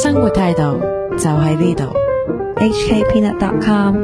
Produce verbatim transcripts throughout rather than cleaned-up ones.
生活態度就喺呢度。H K Peanut dot com。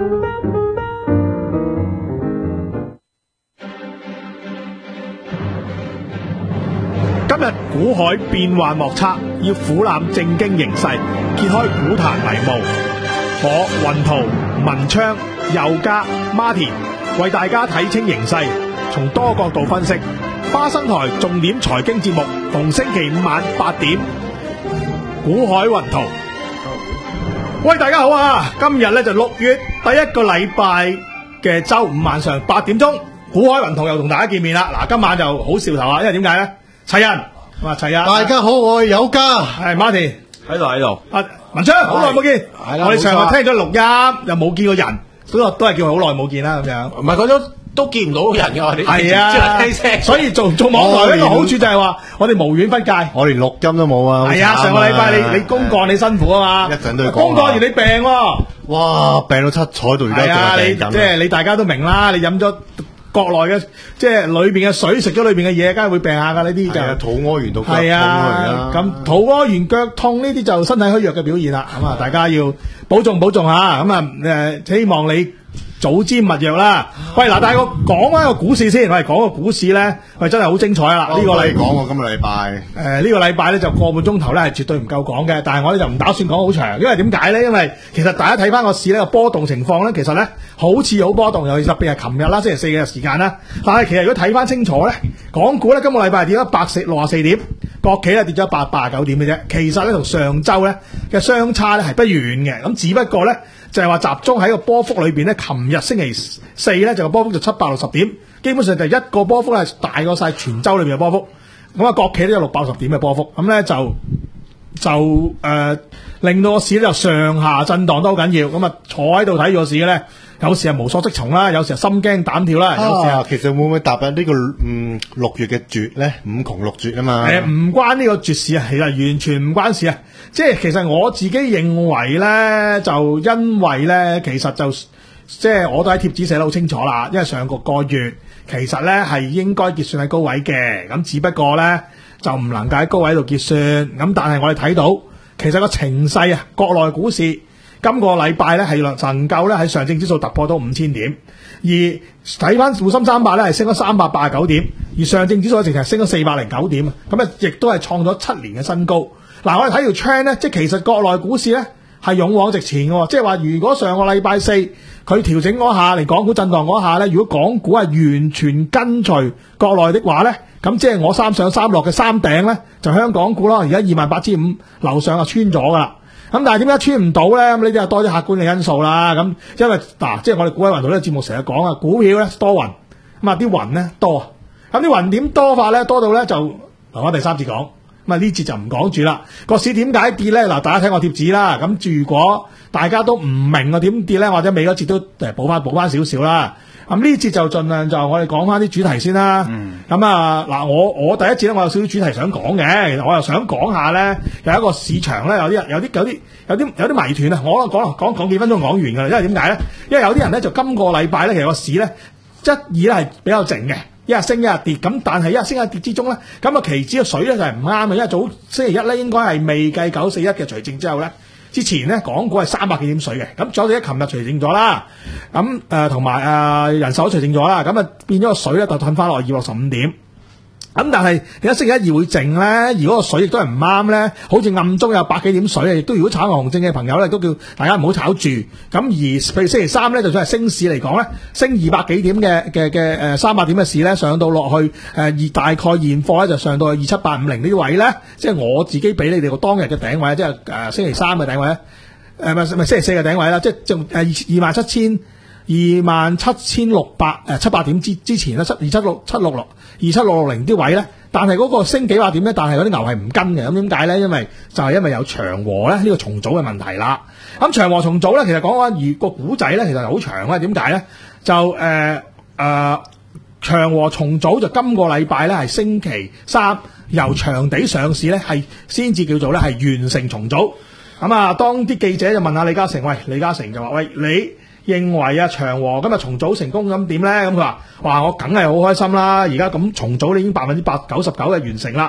今日股海變幻莫測，要俯瞰正經形勢，揭開股壇迷霧。我雲圖、文昌、佑嘉、Martin 為大家睇清形勢，從多角度分析。花生台重點財經節目，逢星期五晚八點，股海雲圖。喂，大家好啊！今日咧就六月第一個禮拜嘅周五晚上八點鐘，股海雲圖又同大家見面啦。嗱，今晚就好兆頭啊，因為點解咧？齊人，咁啊齊人。 大家好，我係佑嘉， 係 Martin 喺度喺度。 啊，文昌，好耐冇見。係啦，我哋上日聽咗錄音，又冇見過人，都都係叫好耐冇見啦咁樣。 唔係嗰種都見唔到人嘅，我哋係啊， 聽聲。 所以做做網台一個好處就係話，我哋無遠弗屆。 我連錄音都冇啊。 係啊，上個禮拜你你公幹你辛苦啊嘛， 一陣都要講。 公幹完你病喎。 哇，病到七彩到而家仲係病緊。 即係你大家都明啦，你飲咗國內嘅即係裏邊嘅水，食咗裏邊嘅嘢，梗係會病下噶呢啲就。係啊， 肚屙完到腳痛係啊，咁肚屙完腳痛呢啲就身體虛弱嘅表現啦。咁啊，大家要保重保重吓。咁啊，誒，希望你早瞻勿弱啦。喂，嗱，但係我講翻個股市先，我哋講個股市咧，喂，真係好精彩啦！呢個禮講我今個禮拜， 誒，呢個禮拜咧就個半鐘頭咧係絕對唔夠講嘅，但係我哋就唔打算講好長，因為點解咧？因為其實大家睇翻個市呢個波動情況咧，其實咧好似好波動，尤其是特別係琴日啦，星期四嘅時間啦。但係其實如果睇翻清楚咧，港股咧今個禮拜係跌咗一百四六十四點，國企咧跌咗一百八十九點嘅啫。其實咧同上週咧嘅相差咧係不遠嘅，咁只不過咧就係話集中喺個波幅裏邊咧，琴日星期四咧就個波幅就七百六十點，基本上就一個波幅係大過晒全週裏邊嘅波幅。咁啊，國企都有六百六十點嘅波幅，咁咧就就誒、呃、令到個市咧就上下震盪都好緊要。咁啊，坐喺度睇住個市嘅咧，有時係無所適從啦，有時係心驚膽跳啦。 啊、有時啊，其實會唔會踏入呢個嗯六月嘅絕咧？五窮六絕啊嘛。誒， 唔關呢個絕事啊，其實完全唔關事啊。即係其實我自己認為咧，就因為咧，其實就即係我都喺貼紙寫得好清楚啦。因為上個個月其實咧係應該結算喺高位嘅，咁只不過咧就唔能夠喺高位度結算。咁但係我哋睇到，其實個情勢啊，國內股市今個禮拜咧係能夠咧喺上證指數突破到五千點，而睇翻滬深三百咧係升咗三百八十九點，而上證指數直情係升咗四百零九點啊！咁啊，亦都係創咗七年嘅新高。嗱，我哋睇條 trend 咧，即係其實國內股市咧係勇往直前嘅，即係話如果上個禮拜四佢調整嗰下嚟，港股震盪嗰下咧，如果港股係完全跟隨國內的話咧，咁即係我三上三落嘅三頂咧，就香港股啦。而家二萬八千五樓上就穿咗噶啦。咁但係點解穿唔到咧？咁呢啲係多啲客觀嘅因素啦。咁因為嗱、啊，即係我哋股海雲圖呢個節目成日講啊，股票咧多雲，咁啊啲雲咧多，咁啲雲點多法咧？多到咧就留翻第三節講。咁啊呢節就唔講住啦。個市點解跌咧？嗱，大家睇我貼紙啦。咁如果大家都唔明我點跌咧，或者尾嗰節都誒補翻補翻少少啦。咁呢節就盡量就我哋講翻啲主題先啦。咁、嗯、啊嗱，我我第一節咧，我有少少主題想講嘅。其實我又想講下咧，有一個市場咧，有啲人有啲有啲有啲有啲謎團啊。我講講講幾分鐘講完㗎啦。因為點解咧？因為有啲人咧就今個禮拜咧，其實個市咧一二咧係比較靜嘅。一日升一日跌，咁但係一日升一日跌之中咧，咁啊期指嘅水咧就係唔啱嘅，因為早星期一咧應該係未計九四一嘅除淨之後咧，之前咧港股係三百幾點水嘅，咁九四一琴日除淨咗啦，咁誒同埋誒人手除淨咗啦，咁啊變咗個水咧就褪翻落二百六十五點。咁但係點解星期一二會靜咧？如果個水亦都係唔啱咧，好似暗中有百幾點水啊！亦都如果炒牛熊證嘅朋友咧，都叫大家唔好炒住。咁而譬如星期三咧，就算係升市嚟講咧，升二百幾點嘅嘅嘅誒三百點嘅市咧，上到落去誒二、呃、大概現貨咧就上到去二七八五零呢啲位咧，即係我自己俾你哋個當日嘅頂位，即係誒、呃、星期三嘅頂位咧，誒唔係唔係星期四嘅頂位啦，即係就誒二二萬七千。二萬七千六百誒七百點之之前咧，七二七六七六六二七六六零啲位咧，但係嗰個升幾百點咧，但係嗰啲牛係唔跟嘅，咁點解咧？因為就係因為有長和咧呢個重組嘅問題啦。咁長和重組咧，其實講緊如個股仔咧，其實係好長咧。點解咧？就誒誒、呃呃、長和重組就今個禮拜咧係星期三由長地上市咧，係先至叫做咧係完成重組。咁啊，當啲記者就問下李嘉誠，喂，李嘉誠就話：喂，你認為啊長和今日重組成功咁點咧？咁佢話：哇，我梗係好開心啦！而家咁重組你已經百分之八九十九嘅完成啦。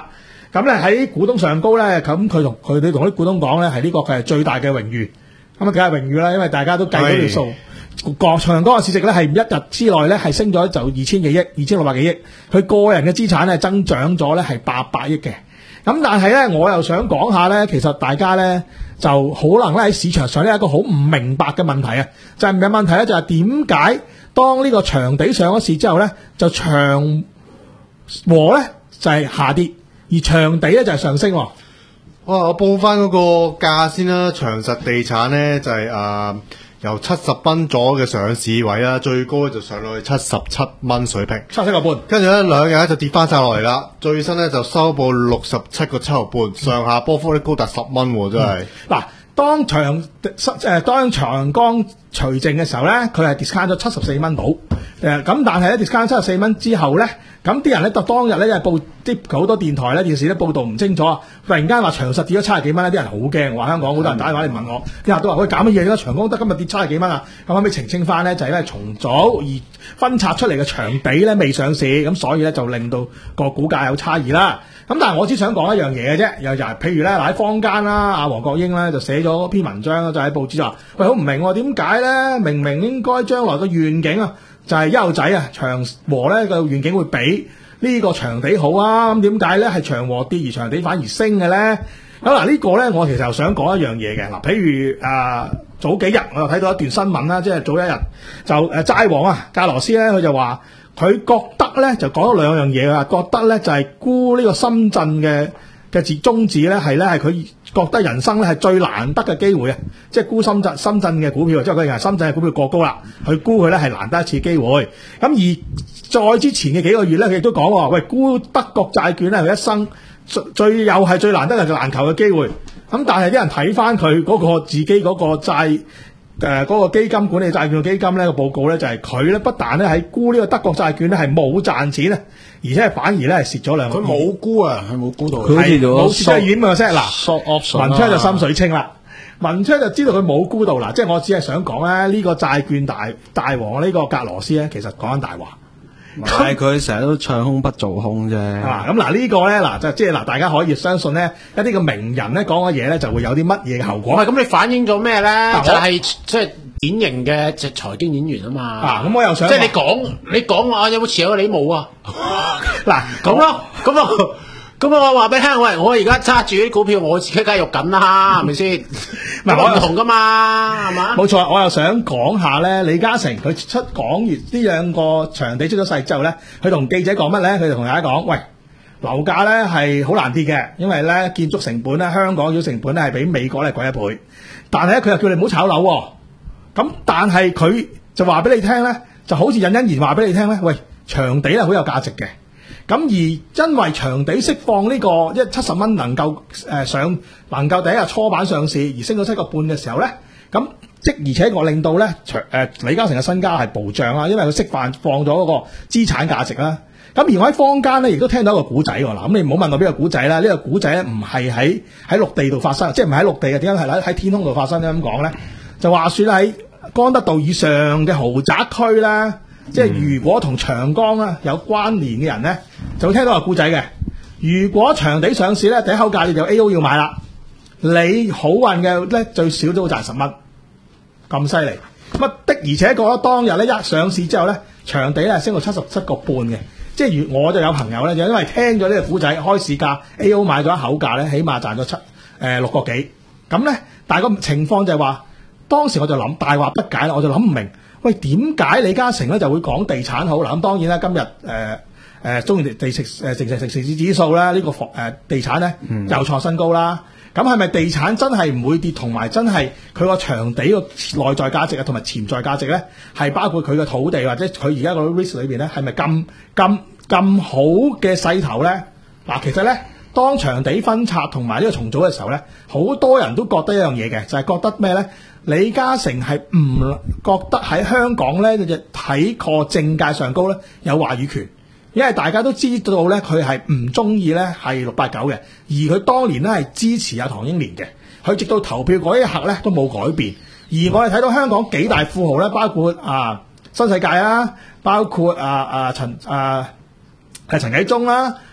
咁咧喺股東上高咧，咁佢同佢哋同啲股東講咧，係呢個佢係最大嘅榮譽。咁啊，梗係榮譽啦，因為大家都計咗條數。國長江嘅市值咧係一日之內咧係升咗就二千幾億，二千六百幾億。佢個人嘅資產咧增長咗咧係八百億嘅。咁但係咧，我又想講下咧，其實大家咧就可能咧喺市場上呢一個好唔明白嘅問題啊，就係唔係問題咧，就係點解當呢個長地上咗市之後咧，就長和咧就係下跌，而長地咧就係上升。哇！ 我報翻嗰個價先啦，長實地產咧就係、是、誒、呃、由七十蚊左右嘅上市位啦，最高咧就上到去七十七蚊水平， 七十七個半。 跟住咧兩日咧就跌翻晒落嚟啦，最新咧就收報六十七個七毫半，上下波幅咧高達十蚊喎，真係。 嗱、嗯，當長誒當長江除淨嘅時候咧，佢係 discount 咗七十四蚊到。誒咁，但係咧 discount 七十四蚊之後咧，咁啲人咧就當日咧，因為報啲好多電台咧、電視咧報導唔清楚啊，突然間話長實跌咗七十幾蚊咧，啲人好驚，話香港好多人打電話嚟問我，啲人都話喂，搞乜嘢？點解長江得今日跌七十幾蚊啊？咁後尾澄清翻咧，就係因為重組而分拆出嚟嘅長地咧未上市，咁所以咧就令到個股價有差異啦。咁但係我只想講一樣嘢嘅啫，又就係譬如咧嗱喺坊間啦，阿黃國英咧就寫咗篇文章，就喺報紙話喂，好唔明喎，點解咧明明應該將來個願景啊？就係優仔啊，長和咧個願景會比呢個長地好啊，咁點解咧係長和跌而長地反而升嘅咧？咁嗱呢個咧，我其實又想講一樣嘢嘅嗱，譬如啊、呃、早幾日我又睇到一段新聞啦，即係早一日就誒債王啊格羅斯咧，佢就話佢覺得咧就講咗兩樣嘢啊，覺得咧就係沽呢個深圳嘅嘅字宗旨咧係咧係佢覺得人生咧係最難得嘅機會啊！即係沽深圳深圳嘅股票，即係佢認為深圳嘅股票過高啦，佢沽佢咧係難得一次機會。咁而再之前嘅幾個月咧，佢亦都講話，喂，沽德國債券咧係佢一生最最又係最難得嘅難求嘅機會。咁但係啲人睇翻佢嗰個自己嗰個債誒嗰個基金管理債券嘅基金咧個報告咧，就係佢咧不但咧喺沽呢個德國債券咧係冇賺錢啊！而且反而咧係蝕咗兩個， 佢冇沽啊，佢冇沽到， 佢好似冇蝕咗遠嘅啫。嗱，文昌就心水清啦，文昌就知道佢冇沽到嗱，即係我只係想講咧，呢個債券大大王呢個格羅斯咧，其實講緊大話。 係佢成日都唱空不做空啫。 啊，咁嗱呢個咧嗱就即係嗱，大家可以相信咧一啲嘅名人咧講嘅嘢咧就會有啲乜嘢嘅後果。 唔係咁，你反映咗咩咧？就係即係典型嘅即係財經演員啊嘛。 啊，咁我又想即係你講你講話有冇持有你冇啊？ 嗱咁咯，咁啊。咁我話俾你聽，喂，我而家揸住啲股票，我自己梗係肉緊啦，係咪先？唔係我唔同噶嘛，係嘛？ 冇錯，我又想講下咧，李嘉誠佢出講完呢兩個場地出咗世之後咧，佢同記者講乜咧？佢就同大家講，喂，樓價咧係好難跌嘅，因為咧建築成本咧，香港嘅成本咧係比美國咧貴一倍。但係咧，佢又叫你唔好炒樓喎。咁但係佢就話俾你聽咧，就好似隱隱然話俾你聽咧，喂，場地咧好有價值嘅。咁而因為長地釋放呢個一七十蚊能夠誒上能夠第一日初板上市而升到七個半嘅時候咧，咁即而且我令到咧長誒李嘉誠嘅身家係暴漲啦，因為佢釋放放咗嗰個資產價值啦。咁而我喺坊間咧亦都聽到一個古仔喎，嗱，咁你唔好問我邊個古仔啦，呢個古仔咧唔係喺喺陸地度發生，即係唔係喺陸地嘅，點解係喺喺天空度發生咧？咁講咧，就話說喺江德道以上嘅豪宅區啦。即係如果同長江啊有關聯嘅人咧，就會聽到個故仔嘅。如果長地上市咧，第一口價你就 A O 要買啦。你好運嘅咧，最少都會賺十蚊，咁犀利。咁啊的而且確當日咧一上市之後咧，長地咧升到七十七個半嘅。即係如我就有朋友咧，就因為聽咗呢個故仔，開市價 A O 買咗一口價咧，起碼賺咗七誒六個幾。咁咧，但係個情況就係話，當時我就諗大話不解啦，我就諗唔明。喂，點解李嘉誠咧就會講地產好嗱？咁當然啦，今日誒誒中原地城誒城市城市指數啦，呢個房誒地產咧又創新高啦。咁係咪地產真係唔會跌？同埋真係佢個場地個內在價值啊，同埋潛在價值咧，係包括佢嘅土地或者佢而家個 risk 裏邊咧，係咪咁咁咁好嘅勢頭咧？嗱，其實咧，當場地分拆同埋呢個重組嘅時候咧，好多人都覺得一樣嘢嘅，就係、是、覺得咩咧？李嘉誠係唔覺得喺香港咧就喺個政界上高咧有話語權，因為大家都知道咧佢係唔中意咧係六八九嘅，而佢當年咧係支持阿唐英年嘅，佢直到投票嗰一刻咧都冇改變。而我哋睇到香港幾大富豪咧，包括啊新世界啦，包括啊啊陳啊係陳啟宗啦，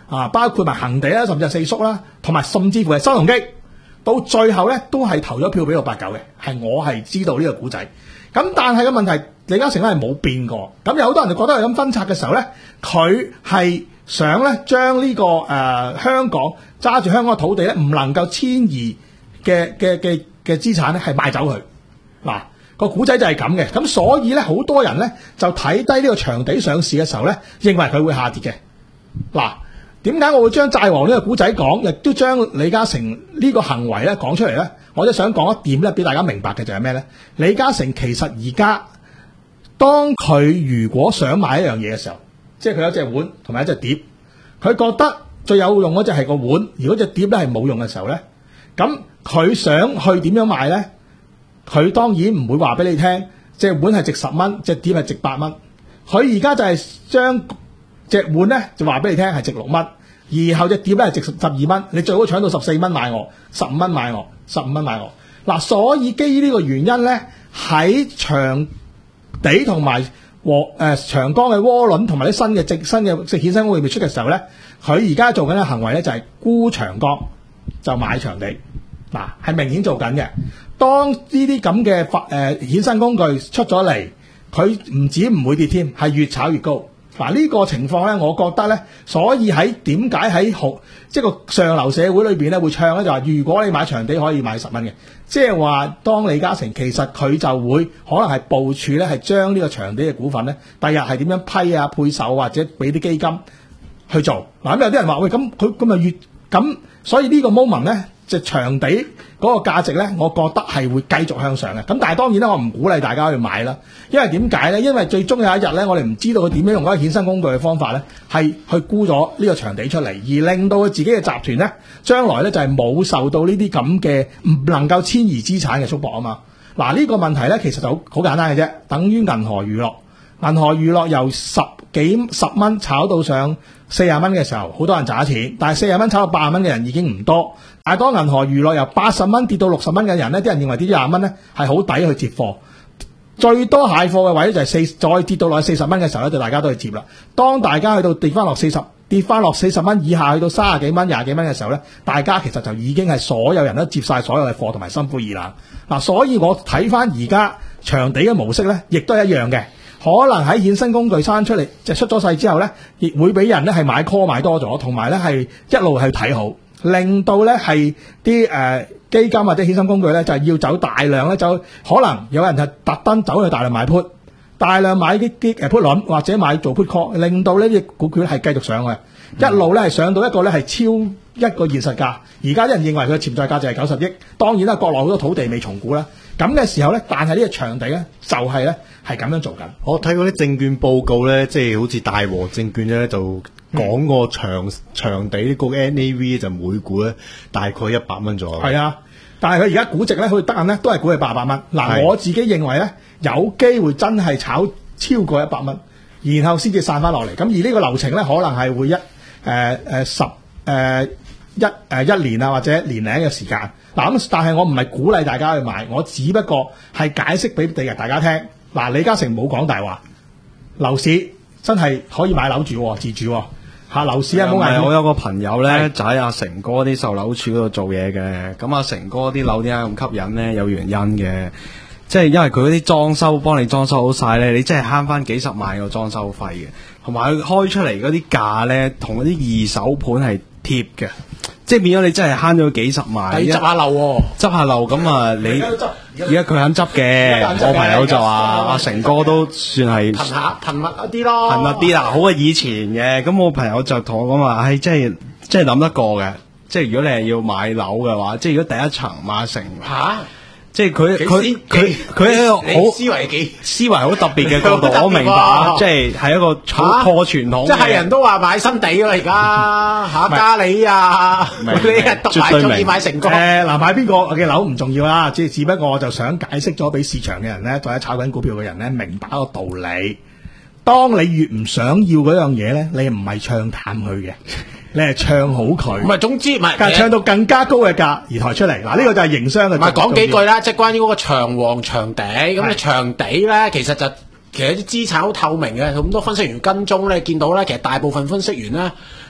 啊，包括埋恒地啦，甚至係四叔啦，同埋甚至乎係新鴻基，到最後咧都係投咗票俾六八九嘅，係我係知道呢個古仔。咁但係個問題，李嘉誠咧係冇變過。咁有好多人就覺得係咁分拆嘅時候咧，佢係想咧將呢、這個誒、呃、香港揸住香港嘅土地咧，唔能夠遷移嘅嘅嘅嘅資產咧，係賣走佢。嗱、個古仔就係咁嘅。咁所以咧，好多人咧就睇低呢個長地上市嘅時候咧，認為佢會下跌嘅。嗱，點解我會將債王呢個古仔講，亦都將李嘉誠呢個行為咧講出嚟咧？我就想講一點咧，俾大家明白嘅就係咩咧？李嘉誠其實而家當佢如果想買一樣嘢嘅時候，即係佢有隻碗同埋一隻碟，佢覺得最有用嗰隻係個碗，如果隻碟咧係冇用嘅時候咧，咁佢想去點樣買咧？佢當然唔會話俾你聽，隻碗係值十蚊，隻碟係值八蚊。佢而家就係將隻碗咧就話俾你聽係值六蚊。然後隻碟咧係值十二蚊，你最好搶到十四蚊買我，十五蚊買我，十五蚊買我。嗱，所以基於呢個原因咧，喺長地同埋和誒長江嘅窩輪同埋啲新嘅直新嘅即係衍生工業出嘅時候咧，佢而家做緊嘅行為咧就係沽長江就買長地。嗱，係明顯做緊嘅。當呢啲咁嘅發誒衍生工具出咗嚟，佢唔止唔會跌添，係越炒越高。嗱，呢個情況咧，我覺得咧，所以喺點解喺好即係個上流社會裏邊咧會唱咧，就話如果你買長地可以買十蚊嘅，即係話當李嘉誠其實佢就會可能係部署咧，係將呢個長地嘅股份咧，第日係點樣批啊配售或者俾啲基金去做。嗱，咁有啲人話喂，咁佢咁咪越咁，所以呢個 moment 咧，就長地嗰個價值咧，我覺得係會繼續向上嘅。咁但係當然啦，我唔鼓勵大家去買啦，因為點解咧？因為最終有一日咧，我哋唔知道佢點樣用嗰個衍生工具嘅方法咧，係去沽咗呢個長地出嚟，而令到佢自己嘅集團咧，將來咧就係冇受到呢啲咁嘅唔能夠遷移資產嘅束縛啊嘛。嗱，呢個問題咧其實就好好簡單嘅啫，等於銀河娛樂，銀河娛樂由十幾十蚊炒到上四十蚊嘅時候，好多人賺錢，但係四十蚊炒到八十蚊嘅人已經唔多。但係當銀河娛樂由八十蚊跌到六十蚊嘅人咧，啲人認為跌咗廿蚊咧係好抵去接貨。最多蟹貨嘅位就係四再跌到落去四十蚊嘅時候咧，就大家都去接啦。當大家去到跌翻落四十跌翻落四十蚊以下，去到三十幾蚊、廿幾蚊嘅時候咧，大家其實就已經係所有人都接晒所有嘅貨同埋心灰意冷。嗱，所以我睇翻而家長地嘅模式咧，亦都係一樣嘅。可能喺衍生工具生出嚟，即係出咗世之後咧，亦會俾人咧係買 call 買多咗，同埋咧係一路去睇好，令到咧係啲誒基金或者衍生工具咧就係要走大量咧，就可能有人係特登走去大量買 put， 大量買啲啲誒 put 輪或者買做 put call， 令到呢啲股票係繼續上去，一路咧係上到一個咧係超一個現實價。而家啲人認為佢嘅潛在價值係九十億，當然啦，國內好多土地未重估啦。咁嘅時候咧，但係呢個長地咧就係咧係咁樣做緊。 我睇過啲證券報告咧，即係好似大和證券咧就講過長、嗯、長地呢個 N A V 就每股咧大概一百蚊左右。係啊，但係佢而家估值咧，佢得閒咧都係估係八百蚊。嗱，我自己認為咧有機會真係炒超過一百蚊，然後先至散翻落嚟。咁而呢個流程咧，可能係會一誒誒、呃、十誒、呃、一誒、呃、一年啊，或者年零嘅時間。嗱咁，但係我唔係鼓勵大家去買，我只不過係解釋俾第日大家聽。嗱，李嘉誠冇講大話，樓市真係可以買樓住，自住嚇樓市啊！冇危險。 我有個朋友咧，就喺阿成哥啲售樓處嗰度做嘢嘅。咁阿成哥啲樓點解咁吸引咧？有原因嘅，即係因為佢嗰啲裝修幫你裝修好晒咧，你真係慳翻幾十萬個裝修費嘅。同埋佢開出嚟嗰啲價咧，同嗰啲二手盤係貼嘅。即係變咗你真係慳咗幾十萬， 你執下漏喎， 執下漏咁啊！你而家佢肯執嘅，我朋友就話阿成哥都算係頻下頻密一啲咯， 頻密啲啦，好過以前嘅。咁我朋友就同我講話，係真係真係諗得過嘅。即係如果你係要買樓嘅話，即係如果第一層買成嚇。即係佢佢佢佢係一個好思維幾思維好特別嘅角度，我明白，即係係一個好破傳統。 即係人都話買新地啦，而家嚇嘉里啊，你係特買中意買成個。 誒嗱，買邊個嘅樓唔重要啦，即係只不過我就想解釋咗俾市場嘅人咧，或者炒緊股票嘅人咧，明白一個道理。當你越唔想要嗰樣嘢咧，你唔係唱淡佢嘅。你係唱好佢， 唔係總之唔係， 但係唱到更加高嘅價而抬出嚟。嗱，呢個就係營商嘅。 唔係講幾句啦，即係關於嗰個長旺長地咁。你長地咧，其實就其實啲資產好透明嘅，咁多分析員跟蹤咧，見到咧，其實大部分分析員咧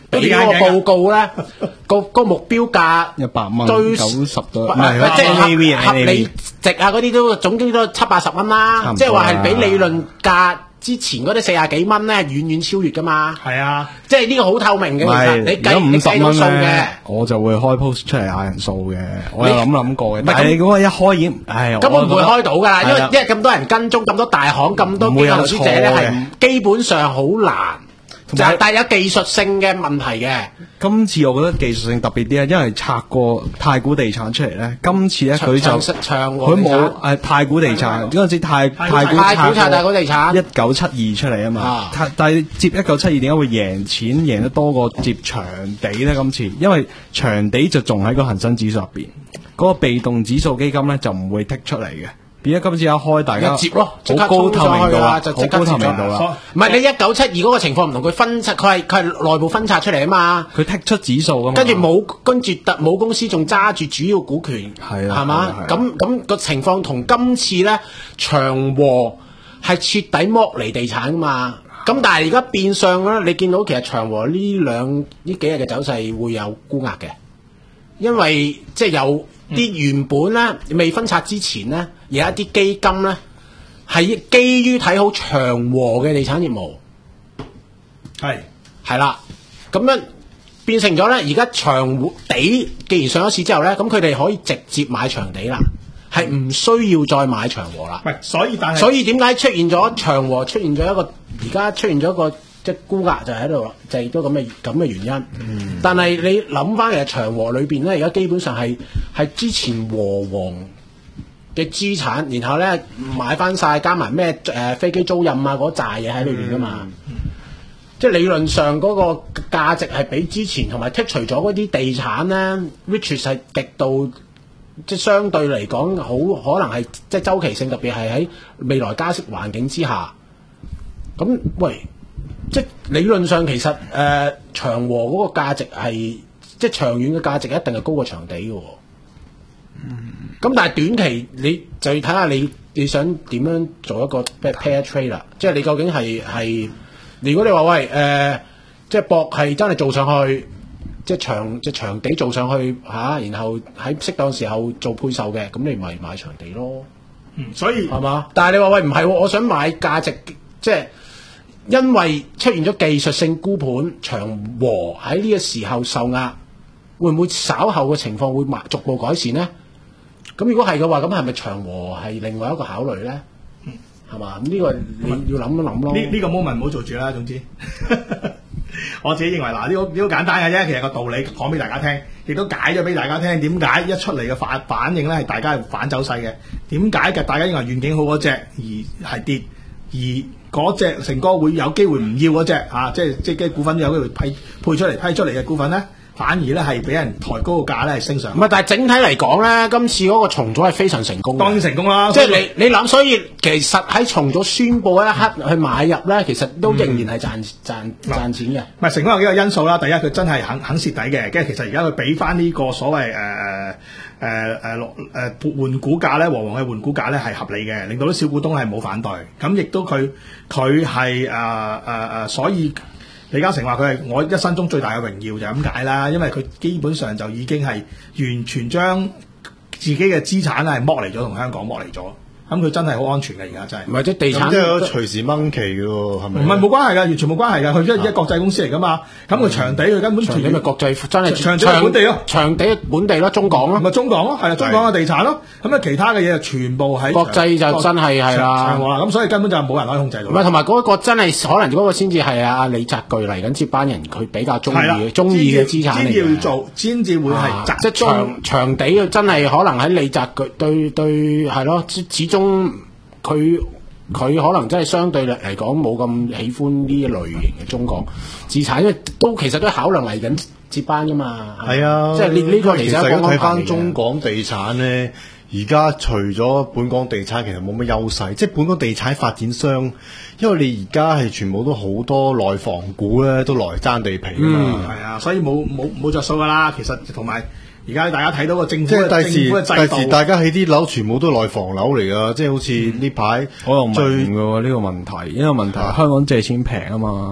嗰啲嗰個報告咧，個個目標價一百蚊最九十多， 唔唔係係即係 N A V 啊合合理值啊嗰啲都總之都七八十蚊啦， 差唔多即係話係比理論價之前嗰啲四廿幾蚊咧遠遠超越噶嘛。 係啊， 即係呢個好透明嘅， 唔其實你計你係如果五十計到數嘅蚊咧。，我就會開 post 出嚟嗌人數嘅，我有諗諗過嘅。 唔係但係你嗰個一開已經，唉， 根本唔會開到㗎啦，因為係啦因為咁多人跟蹤，咁多大行，咁多機構投資者咧， 唔會有錯嘅係唔基本上好難，就埋係但係有技術性嘅問題嘅。 今次我覺得技術性特別啲啊，因為拆過太古地產出嚟咧，今次咧佢就長長和佢冇地產誒太古地產嗰陣時太太太古太古拆太古地產一九七二出嚟啊嘛啊， 太但係接一九七二點解會贏錢贏得多過接長地咧？今次因為長地就仲喺個恒生指數入邊，嗰、個被動指數基金咧就唔會剔出嚟嘅。變咗今次一開，大家一接咯，即刻好高透明度啦， 就好高即刻接咗透明度啦。 唔係你一九七二嗰個情況唔同，佢分拆，佢係佢係內部分拆出嚟啊嘛。 佢剔出指數噶嘛， 跟住冇跟住特母公司仲揸住主要股權， 係啊係嘛？ 係啊咁咁個情況同今次咧長和係徹底剝離地產噶嘛。咁但係而家變相咧，你見到其實長和呢兩呢幾日嘅走勢會有沽壓嘅，因為即係有啲原本咧未分拆之前咧，有一啲基金咧係基於睇好長和嘅地產業務。 係係啦，咁樣變成咗咧，而家長和地既然上咗市之後咧，咁佢哋可以直接買長地啦，係唔需要再買長和啦。 唔係？所以但係所以點解出現咗長和出現咗一個而家出現咗一個即係沽壓就喺度，就係都咁嘅咁嘅原因。嗯、但係你諗翻其實長和裏邊咧，而家基本上係係之前和黃嘅資產，然後咧買翻晒加埋咩誒飛機租賃啊嗰扎嘢喺裏邊噶嘛。嗯嗯即係理論上嗰個價值係比之前同埋剔除咗嗰啲地產咧 which 係極度即係相對嚟講好可能係即係周期性，特別係喺未來加息環境之下。咁喂，即係理論上其實誒、呃、長和嗰個價值係即係長遠嘅價值一定係高過長地嘅喎。咁、嗯、但係短期你就要睇下你你想點樣做一個 pair trade 啦，即係你究竟係係。如果你話喂誒、呃，即係博係真係做上去，即係長即係長地做上去嚇、啊，然後喺適當時候做配售嘅，咁你咪買長地咯。 嗯，所以係嘛？但係你話喂唔係、哦，我想買價值，即係因為出現咗技術性沽盤，長和喺呢個時候受壓，會唔會稍後嘅情況會慢逐步改善呢？咁如果係嘅話，咁係咪長和係另外一個考慮咧？係嘛？咁呢個你要諗一諗咯。 呢呢個 moment 唔好做住啦。總之，我自己認為嗱，呢個呢個簡單嘅啫。其實個道理講俾大家聽，亦都解咗俾大家聽。點解一出嚟嘅反反應咧係大家係反走勢嘅？點解嘅？大家認為願景好嗰隻而係跌，而嗰隻成哥會有機會唔要嗰隻啊？即係即係股份有機會批配出嚟批出嚟嘅股份咧？反而咧係俾人抬高個價咧係升上。 唔係，但係整體嚟講咧，今次嗰個重組係非常成功嘅。 當然成功啦！ 即係你你諗，所以其實喺重組宣佈一刻去買入咧，其實都仍然係賺、嗯、賺賺錢嘅。 唔係成功有幾個因素啦。第一，佢真係肯肯蝕底嘅。跟住其實而家佢俾翻呢個所謂誒誒誒誒落誒換股價咧，和黃嘅換股價咧係合理嘅，令到啲小股東係冇反對。咁亦都佢佢係誒誒誒，所以。李嘉誠話佢係我一生中最大嘅榮耀就係咁解啦，因為佢基本上就已經係完全將自己嘅資產係剝離咗同香港剝離咗，咁佢真係好安全嘅而家真係。 唔係即係地產， 即係隨時掹期嘅喎，係咪？ 唔係冇關係㗎，完全冇關係㗎，佢即係一國際公司嚟㗎嘛，咁佢長地佢根本長地咪國際真係長地本地咯， 長地本地咯，中港咯， 咪中港咯，係啦，中港嘅地產咯，咁啊其他嘅嘢就全部喺國際就真係係啦， 長和啦，咁所以根本就冇人可以控制到。 唔係同埋嗰個真係可能嗰個先至係阿李澤鉅嚟緊接班人，佢比較中意嘅中意嘅資產嚟嘅。 先要做，先至會係即係長長地真係可能喺李澤鉅對對係咯，始終。佢佢可能真係相對嚟講冇咁喜歡呢類型嘅中港資產，因為都其實都考量嚟緊接班噶嘛。 係啊， 即係呢呢個其實而家睇翻中港地產咧，而家除咗本港地產，其實冇乜優勢。即係本港地產發展商，因為你而家係全部都好多內房股咧，都來爭地皮㗎嘛。 係啊，所以冇冇冇著數㗎啦。其實同埋。而家大家睇到個政府即係第時， 第時大家起啲樓全部都內房樓嚟㗎，即係好似呢排我又唔明㗎喎呢個問題，因為問題係香港借錢平啊嘛，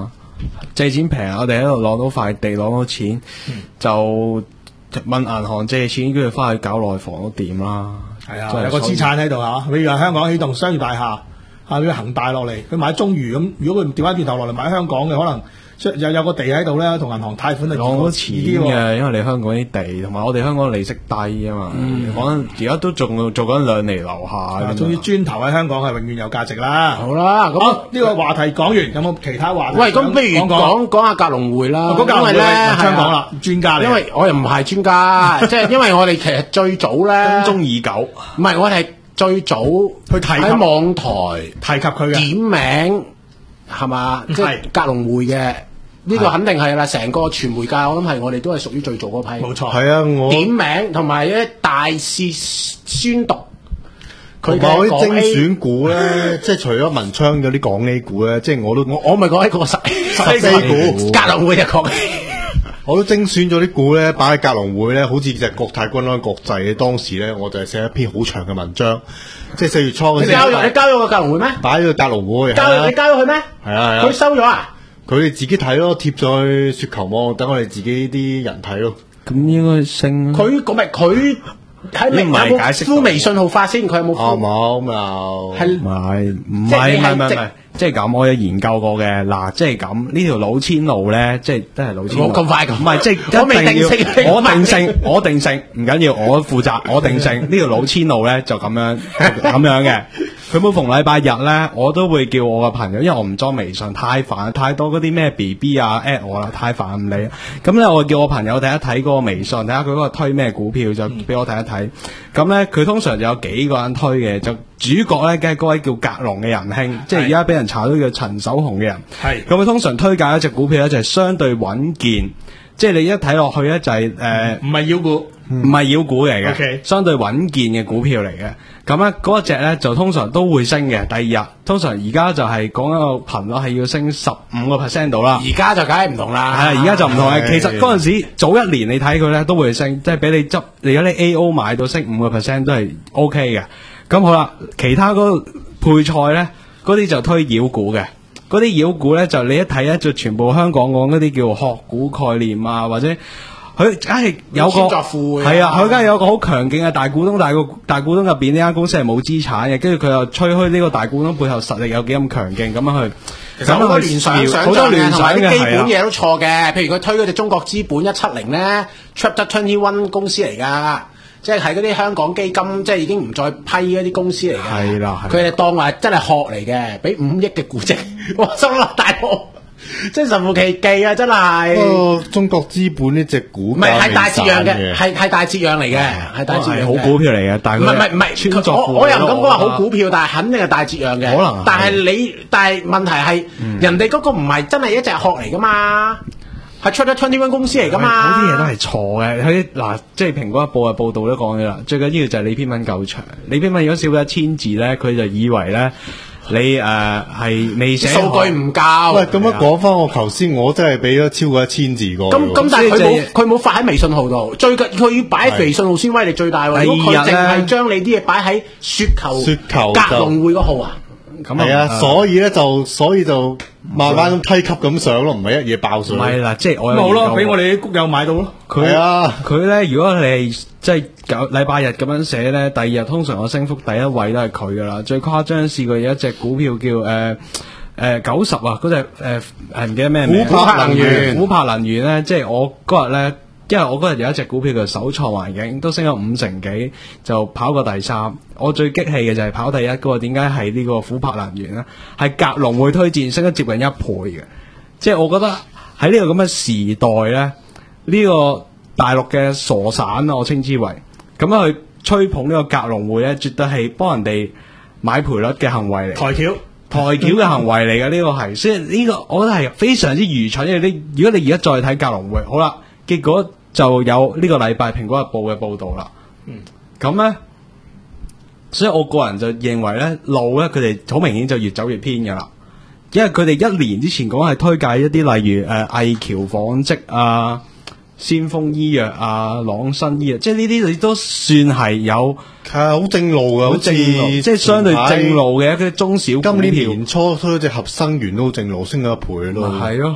借錢平，我哋喺度攞到塊地，攞到錢， 嗯、 就問銀行借錢，跟住翻去搞內房都掂啦。 係啊，有個資產喺度嚇，比如話香港起棟商業大廈，啊，比如恒大落嚟，佢買中娛咁，如果佢調翻轉頭落嚟買香港嘅，可能有有個地喺度咧，同銀行貸款嚟攞到錢嘅，因為你香港啲地同埋我哋香港利息低啊嘛。講緊而家都仲做緊兩厘樓下。 總之磚頭喺香港係永遠有價值啦。 好啦，咁呢、這個話題講完，有冇其他話題？ 喂，咁不如講講下格隆匯啦。 講格隆匯咧，香港啦，專家嚟。 因為我又唔係專家，即係因為我哋其實最早咧， 跟蹤已久。 唔係，我哋最早去提喺網台提及佢嘅點名係嘛，即係格隆匯嘅。呢個肯定係啦，成個傳媒界我諗係我哋都係屬於最早嗰批。 冇錯， 係啊，我點名同埋咧大肆宣讀佢嘅啲精選股咧，即係除咗文昌嗰啲港 A 股咧，即係我都我我咪講喺個十十 A 股， 格隆匯就講， 我都精選咗啲股咧，擺喺格隆匯咧，好似隻國泰君安國際嘅當時咧，我就係寫一篇好長嘅文章，即係四月初嗰時。 你交咗你交咗個格隆匯咩？ 擺咗個格隆匯， 交你交咗佢咩？ 係啊係啊， 佢收咗啊？ 佢哋自己睇咯，貼咗去雪球網，等我哋自己啲人睇咯。 咁應該升。 佢咁咪佢喺微有冇敷微信號發先？佢有冇敷？ 哦冇咁又係唔係唔係唔係唔係，即係咁，我有研究過嘅。嗱，即係咁呢條老千路咧，即係都係老千路。 冇咁快咁。 唔係即係我未定性， 我定性，我定性唔緊要，我負責，我定性。呢條老千路咧就咁樣咁樣嘅。佢每逢禮拜日咧，我都會叫我嘅朋友，因為我唔裝微信，太煩，太多嗰啲咩 B B 啊 at 我啦，太煩唔理。咁咧，我叫我朋友睇一睇嗰個微信，睇下佢嗰個推咩股票，就俾我睇一睇。咁咧，佢通常就有幾個人推嘅，就主角咧，梗係嗰位叫格隆嘅仁兄，即係而家俾人炒到叫陳守雄嘅人。係咁，佢通常推介一隻股票咧，就係相對穩健，即係你一睇落去咧，就係誒唔係妖股， 唔係妖股嚟嘅， Okay. 相對穩健嘅股票嚟嘅。咁咧嗰一隻咧就通常都會升嘅。第二日通常而家就係講一個頻率係要升十五個 percent 到啦。 而家就梗係唔同啦。 係啊，而家就唔同嘅。其實嗰陣時早一年你睇佢咧都會升，即係俾你執，你而家啲 A O 買到升五個 percent 都係 O K 嘅。咁好啦，其他嗰個配菜咧，嗰啲就推妖股嘅。嗰啲妖股咧就你一睇咧就全部香港講嗰啲叫學股概念啊，或者佢梗係有個係啊，佢梗係有個好強勁嘅大股東，大個大股東入邊呢間公司係冇資產嘅，跟住佢又吹噓呢個大股東背後實力有幾咁強勁，咁樣去其實好多聯想、想像嘅，同埋啲基本嘢都錯嘅。譬如佢推嗰隻中國資本一七零咧 ，Chapter Twenty One 公司嚟㗎。即係喺嗰啲香港基金，即係已經唔再批嗰啲公司嚟嘅。係啦，佢哋當話真係殼嚟嘅，俾五億嘅估值，我心諗大鑊，即係神乎其技啊！真係。 哦，中國資本呢隻股唔係係大折讓嘅，係係大折讓嚟嘅，係大折讓。 好股票嚟嘅，但係唔係唔係唔係，我我又唔敢講話好股票，但係肯定係大折讓嘅。可能。但係你，但係問題係，人哋嗰個唔係真係一隻殼嚟㗎嘛。係出咗 twenty one 公司嚟噶嘛？ 嗰啲嘢都係錯嘅。佢嗱，即係蘋果日報嘅報道都講咗啦。最緊要就係你篇文夠長。你篇文如果少過一千字咧，佢就以為咧你誒係未寫。數據唔夠。 喂，咁樣講翻，我頭先我真係俾咗超過一千字個。 咁咁，但係佢冇佢冇發喺微信號度。最緊佢要擺喺微信號先威力最大喎。如果佢淨係將你啲嘢擺喺雪球雪球格隆匯嗰號啊？ 係啊，所以咧就所以就慢慢咁梯級咁上咯，唔係一嘢爆上。 唔係啦，即係我冇咯，俾我哋啲谷友買到咯。 佢啊，佢咧，如果你係即係禮拜日咁樣寫咧，第二日通常個升幅第一位都係佢噶啦。最誇張試過有一隻股票叫誒誒九十啊，嗰隻誒係唔記得咩名？ 虎柏能源， 虎柏能源咧，即係我嗰日咧。因為我嗰日有一隻股票叫首創環境，都升咗五成幾，就跑過第三。我最激氣嘅就係跑第一嗰個，點解係呢個虎柏能源咧？係格隆匯推薦，升咗接近一倍嘅。即係我覺得喺呢個咁嘅時代咧，呢個大陸嘅傻散啊，我稱之為咁樣去吹捧呢個格隆匯咧，絕對係幫人哋買賠率嘅行為嚟。 抬轎抬轎嘅行為嚟嘅呢個係，所以呢個我覺得係非常之愚蠢。因為你如果你而家再睇格隆匯，好啦，結果。就有呢個禮拜《蘋果日報》嘅報導啦。嗯，咁咧，所以我個人就認為咧，路咧佢哋好明顯就越走越偏㗎啦。因為佢哋一年之前講係推介一啲例如誒魏橋紡織啊、先鋒醫藥啊、朗新醫藥，即係呢啲你都算係有係好正路嘅，好正路， 即係相對正路嘅一啲中小股票。 今年年初推咗隻合生元都好正路，升咗一倍咯。 係咯。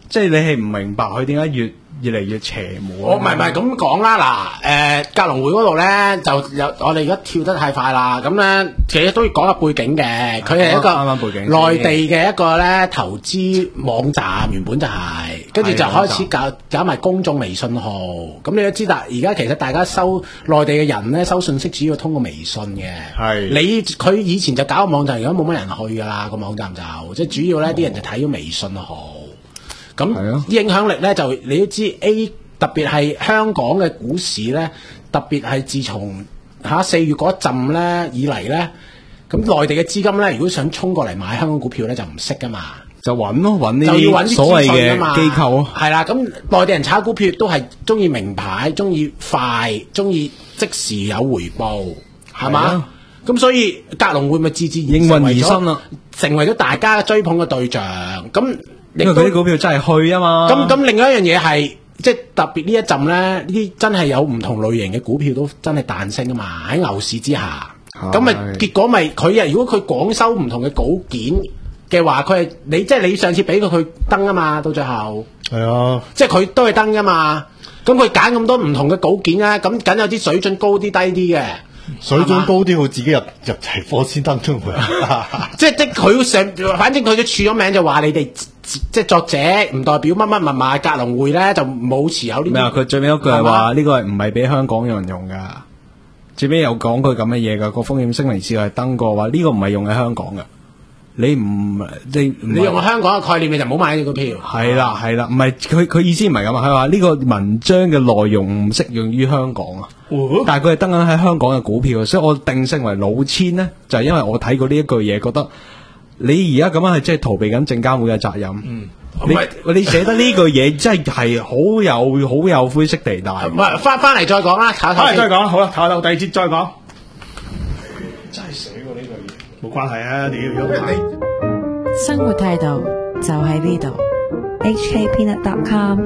即係你係唔明白佢點解越越嚟越邪魔。 我唔係唔係咁講啦，嗱，誒格隆匯嗰度咧就有我哋而家跳得太快啦，咁咧其實都要講下背景嘅，佢係一個啱啱背景內地嘅一個咧投資網站，原本就係、是，跟住就開始搞搞埋公眾微信號，咁你都知道，而家其實大家收內地嘅人咧收信息主要通過微信嘅， 係你佢以前就搞個網站，而家冇乜人去㗎啦，個網站就即係主要咧啲人就睇咗微信號。咁影響力咧就你都知 A 特別係香港嘅股市咧，特別係自從嚇四月嗰一陣咧以嚟咧，咁內地嘅資金咧，如果想衝過嚟買香港股票咧，就唔識噶嘛， 就揾咯，揾呢就要揾啲所謂資訊㗎嘛嘅機構。 係啦，咁內地人炒股票都係中意名牌，中意快，中意即時有回報，係嘛？咁所以格隆匯咪自自然應運而生啦， 成為咗大家追捧嘅對象。咁因為嗰啲股票真係去啊嘛。 咁咁另外一樣嘢係，即係特別呢一陣咧，呢啲真係有唔同類型嘅股票都真係彈升啊嘛！喺牛市之下，咁咪結果咪佢啊？如果佢廣收唔同嘅稿件嘅話，佢係你即係你上次俾佢去登啊嘛，到最後係啊， 即係佢都係登噶嘛。咁佢揀咁多唔同嘅稿件咧，咁梗有啲水準高啲、低啲嘅。 水準高啲，佢自己入入齊貨先登出去。 即係即係佢上，反正佢都署咗名就話你哋即係作者，唔代表乜乜物物。格隆匯咧就冇持有呢啲。 咩啊？佢最尾一句係話呢個係唔係俾香港人用噶？最尾有講佢咁嘅嘢噶，個風險聲明試係登過話呢個唔係用喺香港噶。你唔你你用香港嘅概念，你就唔好買呢個票。 係啦係啦，唔係佢佢意思唔係咁啊，佢話呢個文章嘅內容唔適用於香港啊。 哦、 但係佢係登緊喺香港嘅股票，所以我定性為老千呢，就係、是、因為我睇過呢一句嘢，覺得你而家咁樣係即係逃避緊證監會嘅責任。嗯，你你寫得呢句嘢真係係好有好有灰色地帶。 唔係翻翻嚟再講啦，唞翻嚟再講，好啦，唞唞第二節再講。 真係死喎呢句嘢， 冇關係啊，你要有生活態度就喺呢度 ，H K Peanut dot com。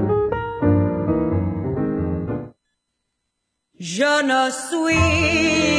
Je ne suis